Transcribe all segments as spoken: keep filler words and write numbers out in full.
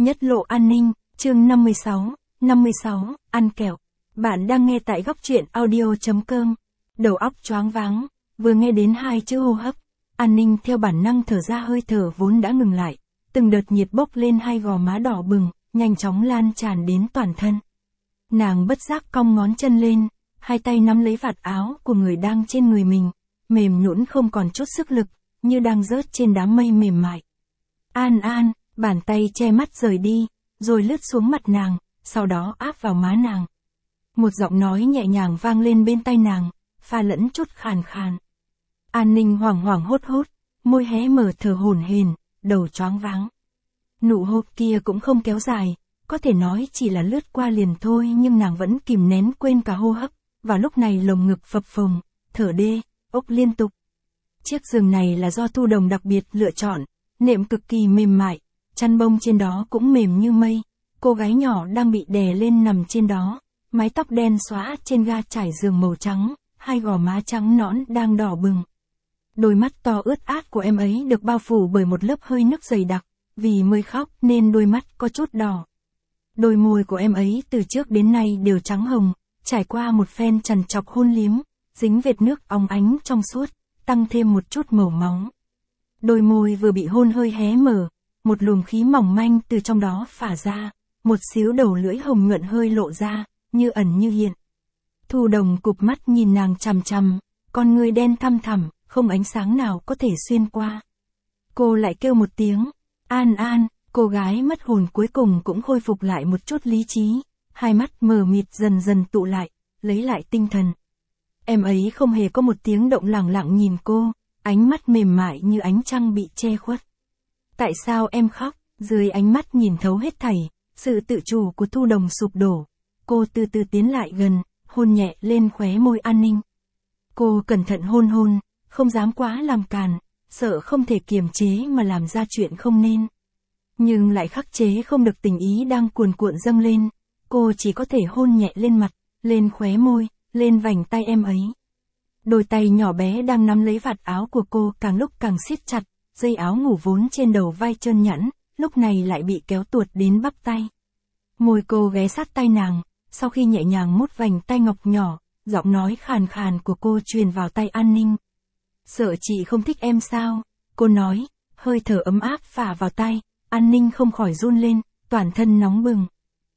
Nhất lộ an ninh, chương năm mươi sáu, năm mươi sáu, ăn kẹo. Bạn đang nghe tại góc truyện audio.com. Đầu óc choáng váng, vừa nghe đến hai chữ hô hấp. An ninh theo bản năng thở ra, hơi thở vốn đã ngừng lại. Từng đợt nhiệt bốc lên hai gò má đỏ bừng, nhanh chóng lan tràn đến toàn thân. Nàng bất giác cong ngón chân lên, hai tay nắm lấy vạt áo của người đang trên người mình, mềm nhũn không còn chút sức lực, như đang rớt trên đám mây mềm mại. An An, bàn tay che mắt rời đi, rồi lướt xuống mặt nàng, sau đó áp vào má nàng. Một giọng nói nhẹ nhàng vang lên bên tai nàng, pha lẫn chút khàn khàn. An Ninh hoảng hoảng hốt hốt, môi hé mở thở hổn hển, đầu choáng váng. Nụ hôn kia cũng không kéo dài, có thể nói chỉ là lướt qua liền thôi, nhưng nàng vẫn kìm nén quên cả hô hấp, và lúc này lồng ngực phập phồng, thở đê, ốc liên tục. Chiếc giường này là do Thu Đồng đặc biệt lựa chọn, nệm cực kỳ mềm mại, chăn bông trên đó cũng mềm như mây. Cô gái nhỏ đang bị đè lên nằm trên đó, mái tóc đen xóa trên ga trải giường màu trắng, hai gò má trắng nõn đang đỏ bừng. Đôi mắt to ướt át của em ấy được bao phủ bởi một lớp hơi nước dày đặc, vì mới khóc nên đôi mắt có chút đỏ. Đôi môi của em ấy từ trước đến nay đều trắng hồng, trải qua một phen trằn trọc hôn liếm, dính vệt nước óng ánh trong suốt, tăng thêm một chút màu máu. Đôi môi vừa bị hôn hơi hé mở, một luồng khí mỏng manh từ trong đó phả ra, một xíu đầu lưỡi hồng nhuận hơi lộ ra, như ẩn như hiện. Thu Đồng cụp mắt nhìn nàng chằm chằm, con ngươi đen thăm thẳm, không ánh sáng nào có thể xuyên qua. Cô lại kêu một tiếng, An An, cô gái mất hồn cuối cùng cũng khôi phục lại một chút lý trí, hai mắt mờ mịt dần dần tụ lại, lấy lại tinh thần. Em ấy không hề có một tiếng động, lẳng lặng nhìn cô, ánh mắt mềm mại như ánh trăng bị che khuất. Tại sao em khóc? Dưới ánh mắt nhìn thấu hết thảy, sự tự chủ của Thu Đồng sụp đổ. Cô từ từ tiến lại gần, hôn nhẹ lên khóe môi An Ninh. Cô cẩn thận hôn hôn, không dám quá làm càn, sợ không thể kiềm chế mà làm ra chuyện không nên. Nhưng lại khắc chế không được tình ý đang cuồn cuộn dâng lên, cô chỉ có thể hôn nhẹ lên mặt, lên khóe môi, lên vành tay em ấy. Đôi tay nhỏ bé đang nắm lấy vạt áo của cô càng lúc càng siết chặt, dây áo ngủ vốn trên đầu vai trơn nhẵn, lúc này lại bị kéo tuột đến bắp tay. Môi cô ghé sát tay nàng, sau khi nhẹ nhàng mút vành tay ngọc nhỏ, giọng nói khàn khàn của cô truyền vào tai An Ninh. Sợ chị không thích em sao? Cô nói, hơi thở ấm áp phả vào tai, An Ninh không khỏi run lên, toàn thân nóng bừng.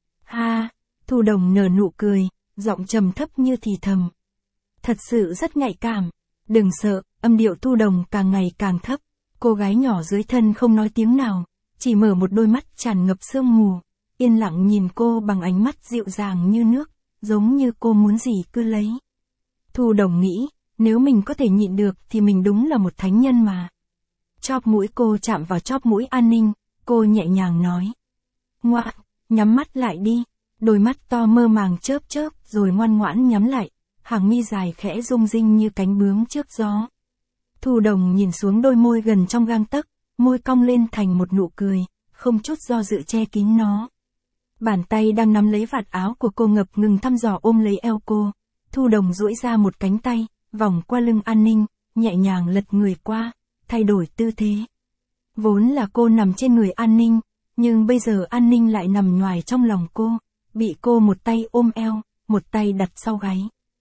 Ha, Thu Đồng nở nụ cười, giọng trầm thấp như thì thầm. Thật sự rất nhạy cảm. Đừng sợ, âm điệu Thu Đồng càng ngày càng thấp. Cô gái nhỏ dưới thân không nói tiếng nào, chỉ mở một đôi mắt tràn ngập sương mù, yên lặng nhìn cô bằng ánh mắt dịu dàng như nước, giống như cô muốn gì cứ lấy. Thu Đồng nghĩ, nếu mình có thể nhịn được thì mình đúng là một thánh nhân mà. Chóp mũi cô chạm vào chóp mũi An Ninh, cô nhẹ nhàng nói. Ngoan, nhắm mắt lại đi. Đôi mắt to mơ màng chớp chớp rồi ngoan ngoãn nhắm lại, hàng mi dài khẽ rung rinh như cánh bướm trước gió. Thu Đồng nhìn xuống đôi môi gần trong gang tấc, môi cong lên thành một nụ cười, không chút do dự che kín nó. Bàn tay đang nắm lấy vạt áo của cô ngập ngừng thăm dò ôm lấy eo cô. Thu Đồng duỗi ra một cánh tay, vòng qua lưng An Ninh, nhẹ nhàng lật người qua, thay đổi tư thế. Vốn là cô nằm trên người An Ninh, nhưng bây giờ An Ninh lại nằm nhoài trong lòng cô, bị cô một tay ôm eo, một tay đặt sau gáy.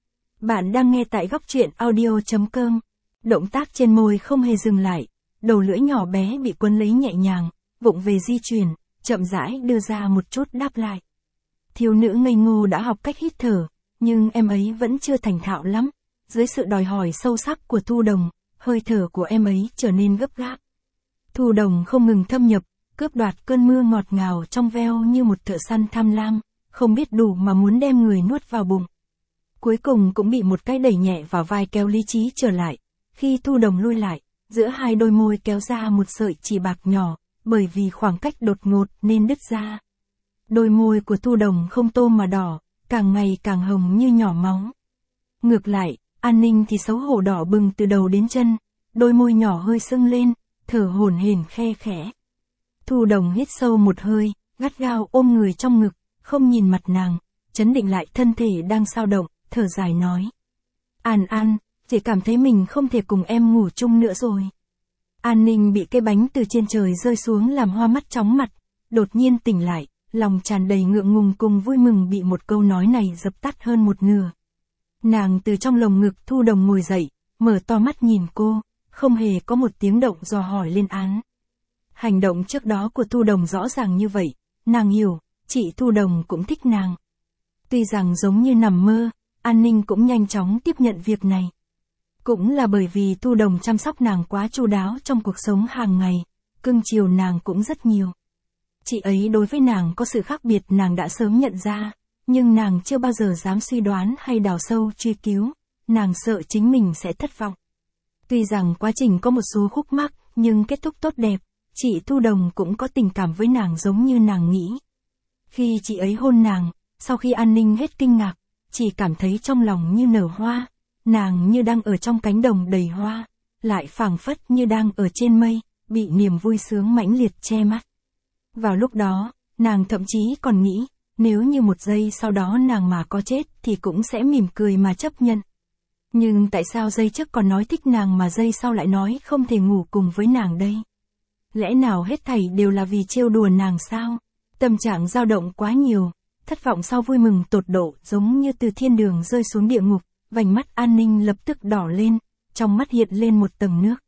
Bạn đang nghe tại góc truyện audio.com. Động tác trên môi không hề dừng lại, đầu lưỡi nhỏ bé bị quấn lấy nhẹ nhàng, vụng về di chuyển, chậm rãi đưa ra một chút đáp lại. Thiếu nữ ngây ngô đã học cách hít thở, nhưng em ấy vẫn chưa thành thạo lắm. Dưới sự đòi hỏi sâu sắc của Thu Đồng, hơi thở của em ấy trở nên gấp gáp. Thu Đồng không ngừng thâm nhập, cướp đoạt cơn mưa ngọt ngào trong veo như một thợ săn tham lam, không biết đủ mà muốn đem người nuốt vào bụng. Cuối cùng cũng bị một cái đẩy nhẹ vào vai kéo lý trí trở lại. Khi Thu Đồng lui lại, giữa hai đôi môi kéo ra một sợi chỉ bạc nhỏ, bởi vì khoảng cách đột ngột nên đứt ra. Đôi môi của Thu Đồng không tô mà đỏ, càng ngày càng hồng như nhỏ máu. Ngược lại, An Ninh thì xấu hổ đỏ bừng từ đầu đến chân, đôi môi nhỏ hơi sưng lên, thở hổn hển khe khẽ. Thu Đồng hít sâu một hơi, gắt gao ôm người trong ngực, không nhìn mặt nàng, chấn định lại thân thể đang xao động, thở dài nói. An An, chị cảm thấy mình không thể cùng em ngủ chung nữa rồi. An Ninh bị cây bánh từ trên trời rơi xuống làm hoa mắt chóng mặt, đột nhiên tỉnh lại, lòng tràn đầy ngượng ngùng cùng vui mừng bị một câu nói này dập tắt hơn một nửa. Nàng từ trong lồng ngực Thu Đồng ngồi dậy, mở to mắt nhìn cô, không hề có một tiếng động dò hỏi lên án. Hành động trước đó của Thu Đồng rõ ràng như vậy, nàng hiểu, chị Thu Đồng cũng thích nàng. Tuy rằng giống như nằm mơ, An Ninh cũng nhanh chóng tiếp nhận việc này. Cũng là bởi vì Thu Đồng chăm sóc nàng quá chu đáo trong cuộc sống hàng ngày, cưng chiều nàng cũng rất nhiều. Chị ấy đối với nàng có sự khác biệt nàng đã sớm nhận ra, nhưng nàng chưa bao giờ dám suy đoán hay đào sâu truy cứu, nàng sợ chính mình sẽ thất vọng. Tuy rằng quá trình có một số khúc mắc, nhưng kết thúc tốt đẹp, chị Thu Đồng cũng có tình cảm với nàng giống như nàng nghĩ. Khi chị ấy hôn nàng, sau khi An Ninh hết kinh ngạc, chỉ cảm thấy trong lòng như nở hoa, nàng như đang ở trong cánh đồng đầy hoa, lại phảng phất như đang ở trên mây, bị niềm vui sướng mãnh liệt che mắt. Vào lúc đó, nàng thậm chí còn nghĩ, nếu như một giây sau đó nàng mà có chết thì cũng sẽ mỉm cười mà chấp nhận. Nhưng tại sao giây trước còn nói thích nàng mà giây sau lại nói không thể ngủ cùng với nàng đây? Lẽ nào hết thảy đều là vì trêu đùa nàng sao? Tâm trạng dao động quá nhiều, thất vọng sau vui mừng tột độ giống như từ thiên đường rơi xuống địa ngục, vành mắt An Ninh lập tức đỏ lên, trong mắt hiện lên một tầng nước.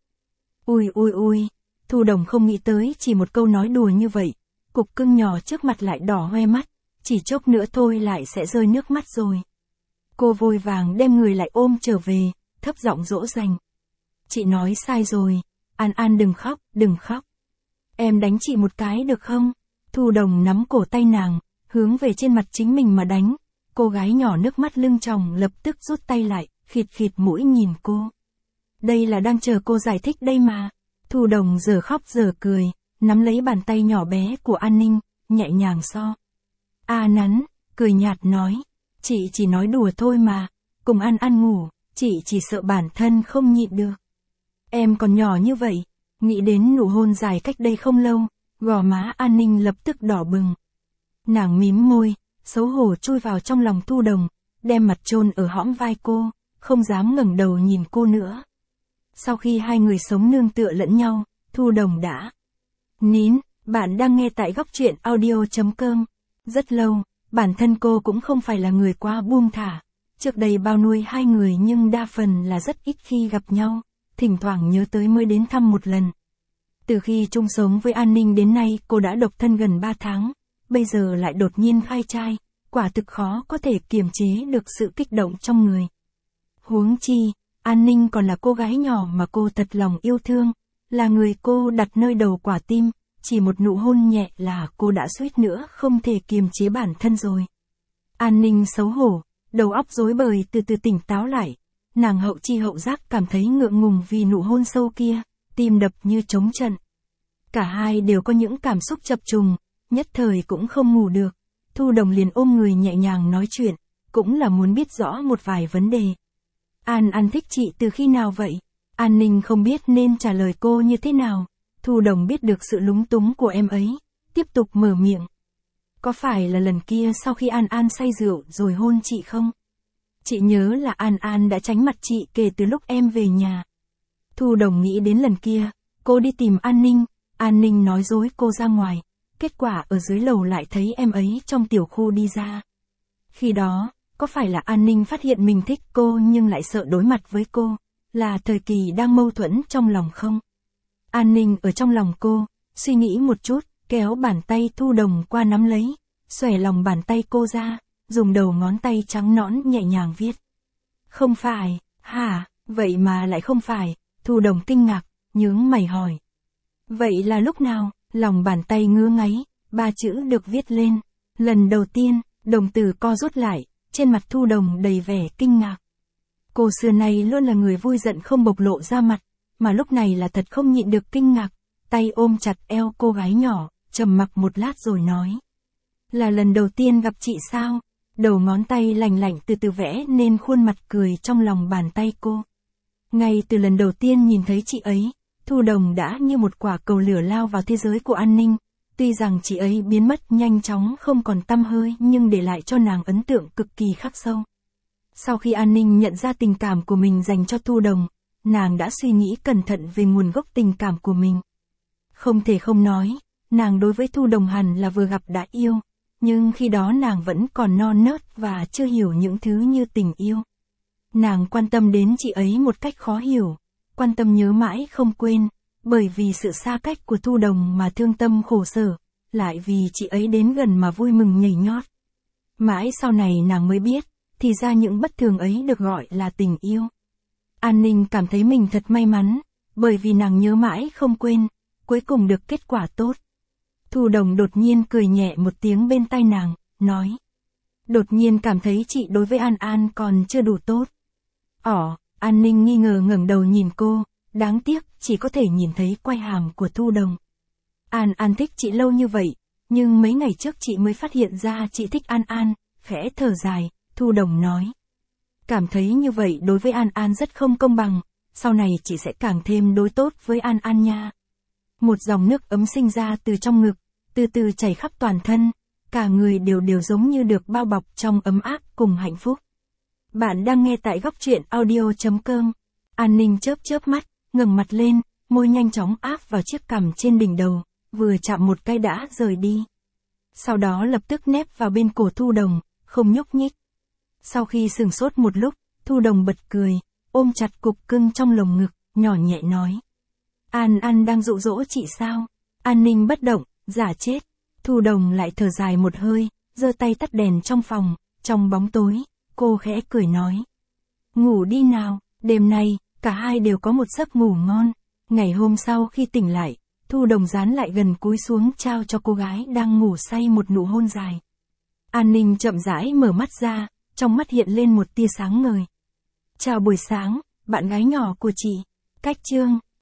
Ui ui ui, Thu Đồng không nghĩ tới chỉ một câu nói đùa như vậy, cục cưng nhỏ trước mặt lại đỏ hoe mắt, chỉ chốc nữa thôi lại sẽ rơi nước mắt rồi. Cô vội vàng đem người lại ôm trở về, thấp giọng dỗ dành. Chị nói sai rồi, An An đừng khóc, đừng khóc. Em đánh chị một cái được không? Thu Đồng nắm cổ tay nàng, hướng về trên mặt chính mình mà đánh. Cô gái nhỏ nước mắt lưng tròng lập tức rút tay lại, khịt khịt mũi nhìn cô. Đây là đang chờ cô giải thích đây mà. Thu Đồng giờ khóc giờ cười, nắm lấy bàn tay nhỏ bé của An Ninh, nhẹ nhàng so. A nắn, cười nhạt nói. Chị chỉ nói đùa thôi mà, cùng An An ngủ, chị chỉ sợ bản thân không nhịn được. Em còn nhỏ như vậy, nghĩ đến nụ hôn dài cách đây không lâu, gò má An Ninh lập tức đỏ bừng. Nàng mím môi, xấu hổ chui vào trong lòng Thu Đồng, đem mặt chôn ở hõm vai cô, không dám ngẩng đầu nhìn cô nữa. Sau khi hai người sống nương tựa lẫn nhau, Thu Đồng đã nín. Bạn đang nghe tại góc truyện audio chấm com. Rất lâu, bản thân cô cũng không phải là người quá buông thả. Trước đây bao nuôi hai người nhưng đa phần là rất ít khi gặp nhau, thỉnh thoảng nhớ tới mới đến thăm một lần. Từ khi chung sống với An Ninh đến nay cô đã độc thân gần ba tháng, bây giờ lại đột nhiên khai trai, quả thực khó có thể kiềm chế được sự kích động trong người. Huống chi, An Ninh còn là cô gái nhỏ mà cô thật lòng yêu thương, là người cô đặt nơi đầu quả tim, chỉ một nụ hôn nhẹ là cô đã suýt nữa không thể kiềm chế bản thân rồi. An Ninh xấu hổ, đầu óc rối bời từ từ tỉnh táo lại, nàng hậu chi hậu giác cảm thấy ngượng ngùng vì nụ hôn sâu kia, tim đập như trống trận. Cả hai đều có những cảm xúc chập trùng, nhất thời cũng không ngủ được. Thu Đồng liền ôm người nhẹ nhàng nói chuyện, cũng là muốn biết rõ một vài vấn đề. An An thích chị từ khi nào vậy? An Ninh không biết nên trả lời cô như thế nào. Thu Đồng biết được sự lúng túng của em ấy, tiếp tục mở miệng. Có phải là lần kia sau khi An An say rượu rồi hôn chị không? Chị nhớ là An An đã tránh mặt chị kể từ lúc em về nhà. Thu Đồng nghĩ đến lần kia, cô đi tìm An Ninh, An Ninh nói dối cô ra ngoài, kết quả ở dưới lầu lại thấy em ấy trong tiểu khu đi ra. Khi đó, có phải là An Ninh phát hiện mình thích cô nhưng lại sợ đối mặt với cô, là thời kỳ đang mâu thuẫn trong lòng không? An Ninh ở trong lòng cô, suy nghĩ một chút, kéo bàn tay Thu Đồng qua nắm lấy, xòe lòng bàn tay cô ra, dùng đầu ngón tay trắng nõn nhẹ nhàng viết. Không phải, hả, vậy mà lại không phải, Thu Đồng kinh ngạc, nhướng mày hỏi. Vậy là lúc nào? Lòng bàn tay ngứa ngáy, ba chữ được viết lên. Lần đầu tiên, đồng tử co rút lại, trên mặt Thu Đồng đầy vẻ kinh ngạc. Cô xưa nay luôn là người vui giận không bộc lộ ra mặt, mà lúc này là thật không nhịn được kinh ngạc, tay ôm chặt eo cô gái nhỏ, trầm mặc một lát rồi nói. Là lần đầu tiên gặp chị sao? Đầu ngón tay lành lạnh từ từ vẽ nên khuôn mặt cười trong lòng bàn tay cô. Ngay từ lần đầu tiên nhìn thấy chị ấy, Thu Đồng đã như một quả cầu lửa lao vào thế giới của An Ninh. Tuy rằng chị ấy biến mất nhanh chóng không còn tăm hơi nhưng để lại cho nàng ấn tượng cực kỳ khắc sâu. Sau khi An Ninh nhận ra tình cảm của mình dành cho Thu Đồng, nàng đã suy nghĩ cẩn thận về nguồn gốc tình cảm của mình. Không thể không nói, nàng đối với Thu Đồng hẳn là vừa gặp đã yêu, nhưng khi đó nàng vẫn còn non nớt và chưa hiểu những thứ như tình yêu. Nàng quan tâm đến chị ấy một cách khó hiểu, quan tâm nhớ mãi không quên, bởi vì sự xa cách của Thu Đồng mà thương tâm khổ sở, lại vì chị ấy đến gần mà vui mừng nhảy nhót. Mãi sau này nàng mới biết, thì ra những bất thường ấy được gọi là tình yêu. An Ninh cảm thấy mình thật may mắn, bởi vì nàng nhớ mãi không quên, cuối cùng được kết quả tốt. Thu Đồng đột nhiên cười nhẹ một tiếng bên tai nàng, nói. Đột nhiên cảm thấy chị đối với An An còn chưa đủ tốt. Ỏ, An Ninh nghi ngờ ngẩng đầu nhìn cô, đáng tiếc chỉ có thể nhìn thấy quai hàm của Thu Đồng. An An thích chị lâu như vậy, nhưng mấy ngày trước chị mới phát hiện ra chị thích An An, khẽ thở dài, Thu Đồng nói. Cảm thấy như vậy đối với An An rất không công bằng, sau này chị sẽ càng thêm đối tốt với An An nha. Một dòng nước ấm sinh ra từ trong ngực, từ từ chảy khắp toàn thân, cả người đều đều giống như được bao bọc trong ấm áp cùng hạnh phúc. Bạn đang nghe tại góc truyện audio chấm com. An Ninh chớp chớp mắt, ngẩng mặt lên, môi nhanh chóng áp vào chiếc cằm trên đỉnh đầu, vừa chạm một cái đã rời đi. Sau đó lập tức nép vào bên cổ Thu Đồng, không nhúc nhích. Sau khi sửng sốt một lúc, Thu Đồng bật cười, ôm chặt cục cưng trong lồng ngực, nhỏ nhẹ nói. An An đang dụ dỗ chị sao? An Ninh bất động, giả chết. Thu Đồng lại thở dài một hơi, giơ tay tắt đèn trong phòng, trong bóng tối, cô khẽ cười nói. Ngủ đi nào, đêm nay, cả hai đều có một giấc ngủ ngon. Ngày hôm sau khi tỉnh lại, Thu Đồng dán lại gần cúi xuống trao cho cô gái đang ngủ say một nụ hôn dài. An Ninh chậm rãi mở mắt ra, trong mắt hiện lên một tia sáng ngời. Chào buổi sáng, bạn gái nhỏ của chị. Cách chương.